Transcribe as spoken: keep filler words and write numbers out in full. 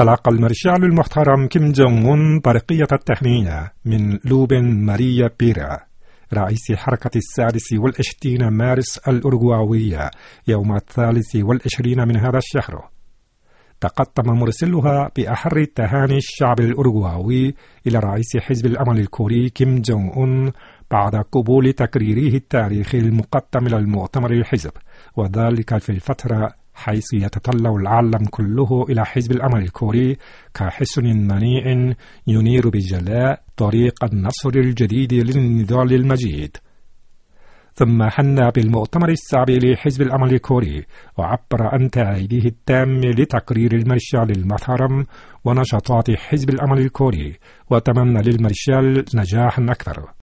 تلقى المارشال المحترم كيم جونغ أون برقية التهنئة من لوبين ماريا بيرا رئيس حركة السادس والعشرين مارس الأورغواوية يوم الثالث والعشرين من هذا الشهر. تقدم مرسلها بأحر التهاني الشعب الأورغواوي إلى رئيس حزب الأمل الكوري كيم جونغ أون بعد قبول تقريره التاريخي المقدم إلى المؤتمر الحزب، وذلك في الفترة حيث يتطلع العالم كله إلى حزب الأمل الكوري كحصن منيع ينير بجلاء طريق النصر الجديد للنضال المجيد. ثم حن بالمؤتمر السابع لحزب الأمل الكوري وعبر عن تأييده التام لتقرير المارشال المحترم ونشاطات حزب الأمل الكوري، وتمنى للمارشال نجاحا أكثر.